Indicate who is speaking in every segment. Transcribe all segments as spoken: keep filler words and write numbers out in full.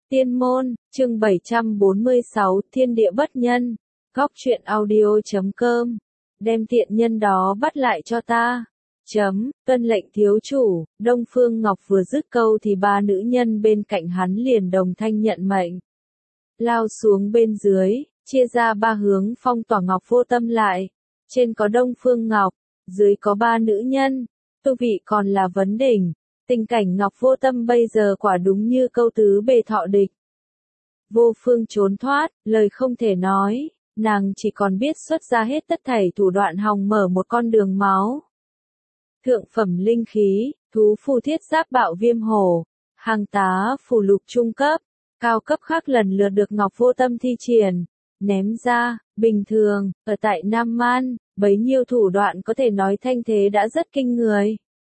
Speaker 1: Tiên môn, chương bảy trăm bốn mươi sáu, thiên địa bất nhân. Góc truyện audio.com. Đem tiện nhân đó bắt lại cho ta. Chấm, tuân lệnh thiếu chủ. Đông Phương Ngọc vừa dứt câu thì ba nữ nhân bên cạnh hắn liền đồng thanh nhận mệnh. Lao xuống bên dưới, chia ra ba hướng phong tỏa Ngọc Vô Tâm lại. Trên có Đông Phương Ngọc, dưới có ba nữ nhân. Tu vị còn là vấn đỉnh. Tình cảnh Ngọc Vô Tâm bây giờ quả đúng như câu tứ bề thọ địch. Vô phương trốn thoát, lời không thể nói, nàng chỉ còn biết xuất ra hết tất thảy thủ đoạn hòng mở một con đường máu. Thượng phẩm linh khí, thú phù thiết giáp bạo viêm hổ, hàng tá phù lục trung cấp, cao cấp khác lần lượt được Ngọc Vô Tâm thi triển, ném ra, bình thường, ở tại Nam Man, bấy nhiêu thủ đoạn có thể nói thanh thế đã rất kinh người.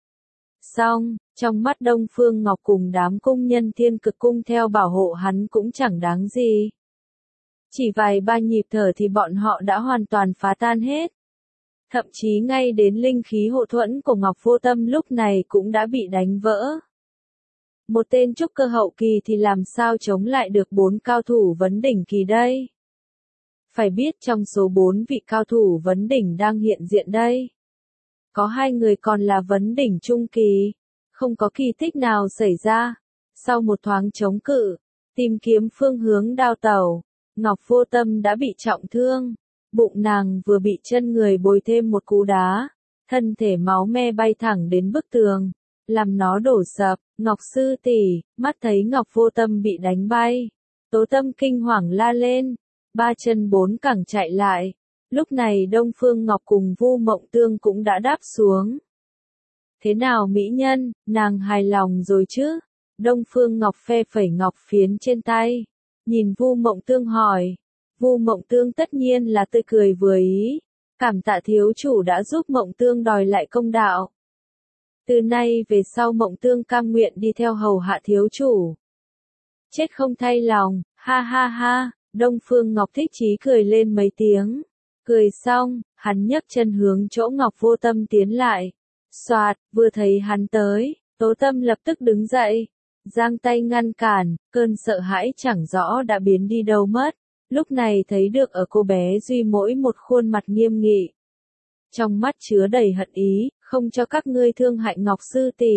Speaker 1: Xong, trong mắt Đông Phương Ngọc cùng đám cung nhân Thiên Cực cung theo bảo hộ hắn cũng chẳng đáng gì. Chỉ vài ba nhịp thở thì bọn họ đã hoàn toàn phá tan hết. Thậm chí ngay đến linh khí hộ thuẫn của Ngọc Vô Tâm lúc này cũng đã bị đánh vỡ. Một tên trúc cơ hậu kỳ thì làm sao chống lại được bốn cao thủ vấn đỉnh kỳ đây? Phải biết trong số bốn vị cao thủ vấn đỉnh đang hiện diện đây, có hai người còn là vấn đỉnh trung kỳ, không có kỳ tích nào xảy ra. Sau một thoáng chống cự, tìm kiếm phương hướng đao tàu, Ngọc Vô Tâm đã bị trọng thương, bụng nàng vừa bị chân người bồi thêm một cú đá, thân thể máu me bay thẳng đến bức tường, làm nó đổ sập. Ngọc sư tỷ, mắt thấy Ngọc Vô Tâm bị đánh bay, Tố Tâm kinh hoàng la lên, ba chân bốn cẳng chạy lại. Lúc này Đông Phương Ngọc cùng Vu Mộng Tương cũng đã đáp xuống. Thế nào mỹ nhân, nàng hài lòng rồi chứ? Đông Phương Ngọc phe phẩy ngọc phiến trên tay, nhìn Vu Mộng Tương hỏi. Vu Mộng Tương tất nhiên là tươi cười vừa ý, cảm tạ thiếu chủ đã giúp Mộng Tương đòi lại công đạo. Từ nay về sau Mộng Tương cam nguyện đi theo hầu hạ thiếu chủ. Chết không thay lòng, ha ha ha, Đông Phương Ngọc thích chí cười lên mấy tiếng. Cười xong, hắn nhấc chân hướng chỗ Ngọc Vô Tâm tiến lại. Soạt, vừa thấy hắn tới, Tố Tâm lập tức đứng dậy, giang tay ngăn cản, cơn sợ hãi chẳng rõ đã biến đi đâu mất. Lúc này thấy được ở cô bé duy mỗi một khuôn mặt nghiêm nghị, trong mắt chứa đầy hận ý, không cho các ngươi thương hại Ngọc sư tỷ.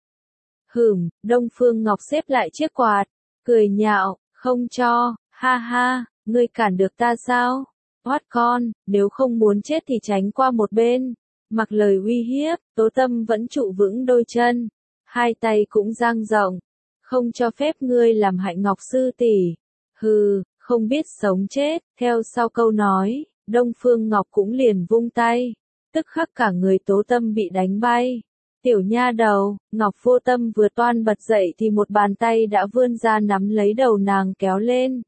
Speaker 1: Hửm, Đông Phương Ngọc xếp lại chiếc quạt, cười nhạo, không cho, ha ha, ngươi cản được ta sao? Hoát con, nếu không muốn chết thì tránh qua một bên. Mặc lời uy hiếp, Tố Tâm vẫn trụ vững đôi chân, hai tay cũng dang rộng, không cho phép ngươi làm hại Ngọc sư tỷ. Hừ, không biết sống chết. Theo sau câu nói, Đông Phương Ngọc cũng liền vung tay, tức khắc cả người Tố Tâm bị đánh bay. Tiểu nha đầu, Ngọc Vô Tâm vừa toan bật dậy thì một bàn tay đã vươn ra nắm lấy đầu nàng kéo lên.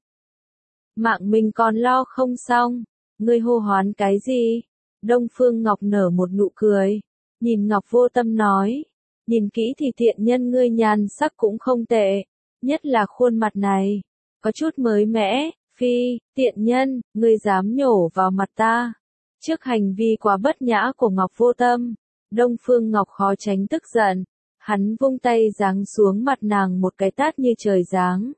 Speaker 1: Mạng mình còn lo không xong, ngươi hô hoán cái gì? Đông Phương Ngọc nở một nụ cười, nhìn Ngọc Vô Tâm nói, nhìn kỹ thì thiện nhân ngươi nhan sắc cũng không tệ, nhất là khuôn mặt này, có chút mới mẻ. Phi, tiện nhân, ngươi dám nhổ vào mặt ta. Trước hành vi quá bất nhã của Ngọc Vô Tâm, Đông Phương Ngọc khó tránh tức giận, hắn vung tay giáng xuống mặt nàng một cái tát như trời giáng.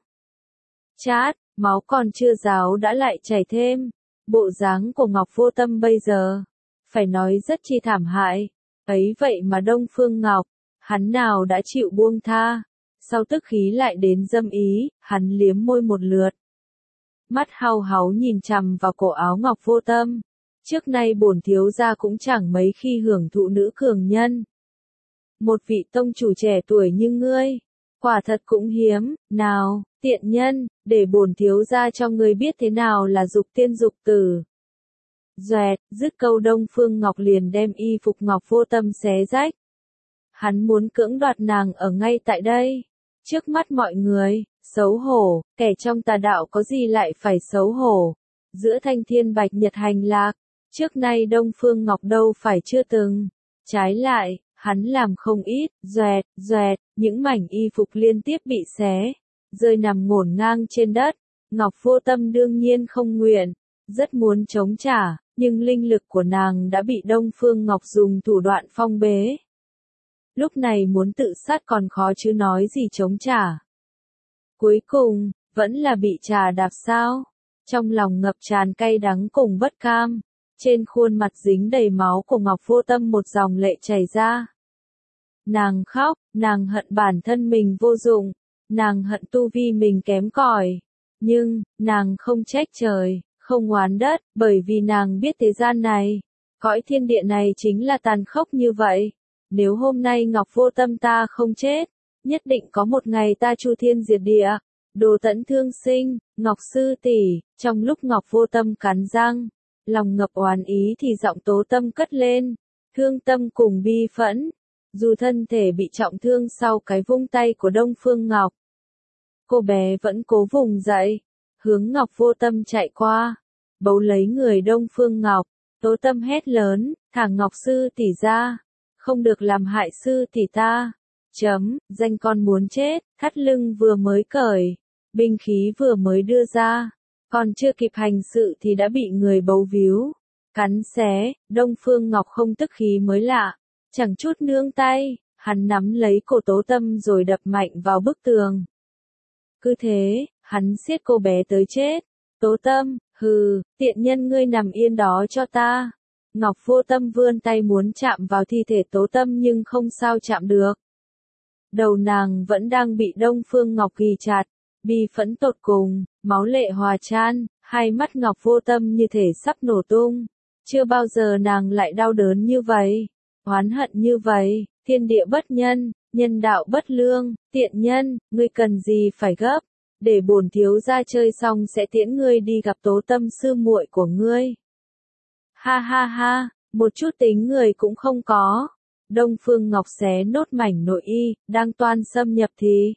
Speaker 1: Chát, máu còn chưa ráo đã lại chảy thêm. Bộ dáng của Ngọc Vô Tâm bây giờ, phải nói rất chi thảm hại. Ấy vậy mà Đông Phương Ngọc, hắn nào đã chịu buông tha. Sau tức khí lại đến dâm ý, hắn liếm môi một lượt. Mắt hau háu nhìn chằm vào cổ áo Ngọc Vô Tâm. Trước nay bổn thiếu gia cũng chẳng mấy khi hưởng thụ nữ cường nhân. Một vị tông chủ trẻ tuổi như ngươi, quả thật cũng hiếm. Nào, tiện nhân, để bổn thiếu gia cho ngươi biết thế nào là dục tiên dục tử. Doẹt, dứt câu Đông Phương Ngọc liền đem y phục Ngọc Vô Tâm xé rách. Hắn muốn cưỡng đoạt nàng ở ngay tại đây, trước mắt mọi người. Xấu hổ, kẻ trong tà đạo có gì lại phải xấu hổ. Giữa thanh thiên bạch nhật hành lạc, trước nay Đông Phương Ngọc đâu phải chưa từng. Trái lại, hắn làm không ít. Doẹt, doẹt, những mảnh y phục liên tiếp bị xé, rơi nằm ngổn ngang trên đất. Ngọc Vô Tâm đương nhiên không nguyện, rất muốn chống trả, nhưng linh lực của nàng đã bị Đông Phương Ngọc dùng thủ đoạn phong bế. Lúc này muốn tự sát còn khó chứ nói gì chống trả. Cuối cùng, vẫn là bị trà đạp sao? Trong lòng ngập tràn cay đắng cùng bất cam, trên khuôn mặt dính đầy máu của Ngọc Vô Tâm một dòng lệ chảy ra. Nàng khóc, nàng hận bản thân mình vô dụng, nàng hận tu vi mình kém cỏi, nhưng, nàng không trách trời, không oán đất, bởi vì nàng biết thế gian này, cõi thiên địa này chính là tàn khốc như vậy. Nếu hôm nay Ngọc Vô Tâm ta không chết, nhất định có một ngày ta chu thiên diệt địa. Đồ Tẫn thương sinh, Ngọc sư tỷ, trong lúc Ngọc Vô Tâm cắn răng, lòng ngập oán ý thì giọng Tố Tâm cất lên, thương tâm cùng bi phẫn. Dù thân thể bị trọng thương sau cái vung tay của Đông Phương Ngọc, cô bé vẫn cố vùng dậy, hướng Ngọc Vô Tâm chạy qua, bấu lấy người Đông Phương Ngọc. Tố Tâm hét lớn, thả Ngọc sư tỷ ra, không được làm hại sư tỷ ta. Chấm, danh con muốn chết, thắt lưng vừa mới cởi, binh khí vừa mới đưa ra, còn chưa kịp hành sự thì đã bị người bấu víu, cắn xé. Đông Phương Ngọc không tức khí mới lạ, chẳng chút nương tay, hắn nắm lấy cổ Tố Tâm rồi đập mạnh vào bức tường. Cứ thế, hắn siết cô bé tới chết. Tố Tâm, hừ, tiện nhân ngươi nằm yên đó cho ta. Ngọc Vô Tâm vươn tay muốn chạm vào thi thể Tố Tâm nhưng không sao chạm được. Đầu nàng vẫn đang bị Đông Phương Ngọc ghì chặt, bi phẫn tột cùng, máu lệ hòa chan, hai mắt Ngọc Vô Tâm như thể sắp nổ tung. Chưa bao giờ nàng lại đau đớn như vậy, oán hận như vậy. Thiên địa bất nhân, nhân đạo bất lương, tiện nhân, ngươi cần gì phải gấp, để bổn thiếu gia chơi xong sẽ tiễn ngươi đi gặp Tố Tâm sư muội của ngươi. Ha ha ha, một chút tính người cũng không có. Đông Phương Ngọc xé nốt mảnh nội y, đang toan xâm nhập thì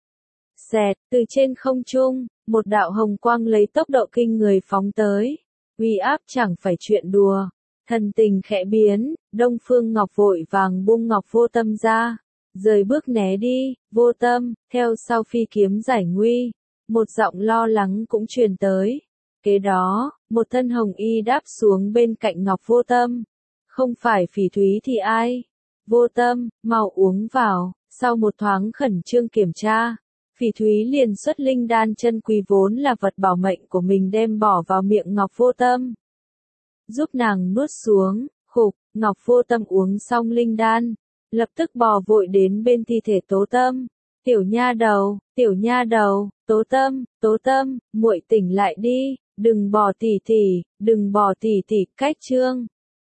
Speaker 1: xẹt, từ trên không trung, một đạo hồng quang lấy tốc độ kinh người phóng tới. Uy áp chẳng phải chuyện đùa. Thần tình khẽ biến, Đông Phương Ngọc vội vàng buông Ngọc Vô Tâm ra, rời bước né đi. Vô Tâm, theo sau phi kiếm giải nguy. Một giọng lo lắng cũng truyền tới. Kế đó, một thân hồng y đáp xuống bên cạnh Ngọc Vô Tâm. Không phải Phỉ Thúy thì ai? Vô Tâm, mau uống vào. Sau một thoáng khẩn trương kiểm tra, Phỉ Thúy liền xuất linh đan chân quý vốn là vật bảo mệnh của mình đem bỏ vào miệng Ngọc Vô Tâm, giúp nàng nuốt xuống. Khục, Ngọc Vô Tâm uống xong linh đan, lập tức bò vội đến bên thi thể Tố Tâm. Tiểu nha đầu, tiểu nha đầu, Tố Tâm, Tố Tâm, muội tỉnh lại đi, đừng bỏ tỷ tỷ, đừng bỏ tỷ tỷ. Cách chương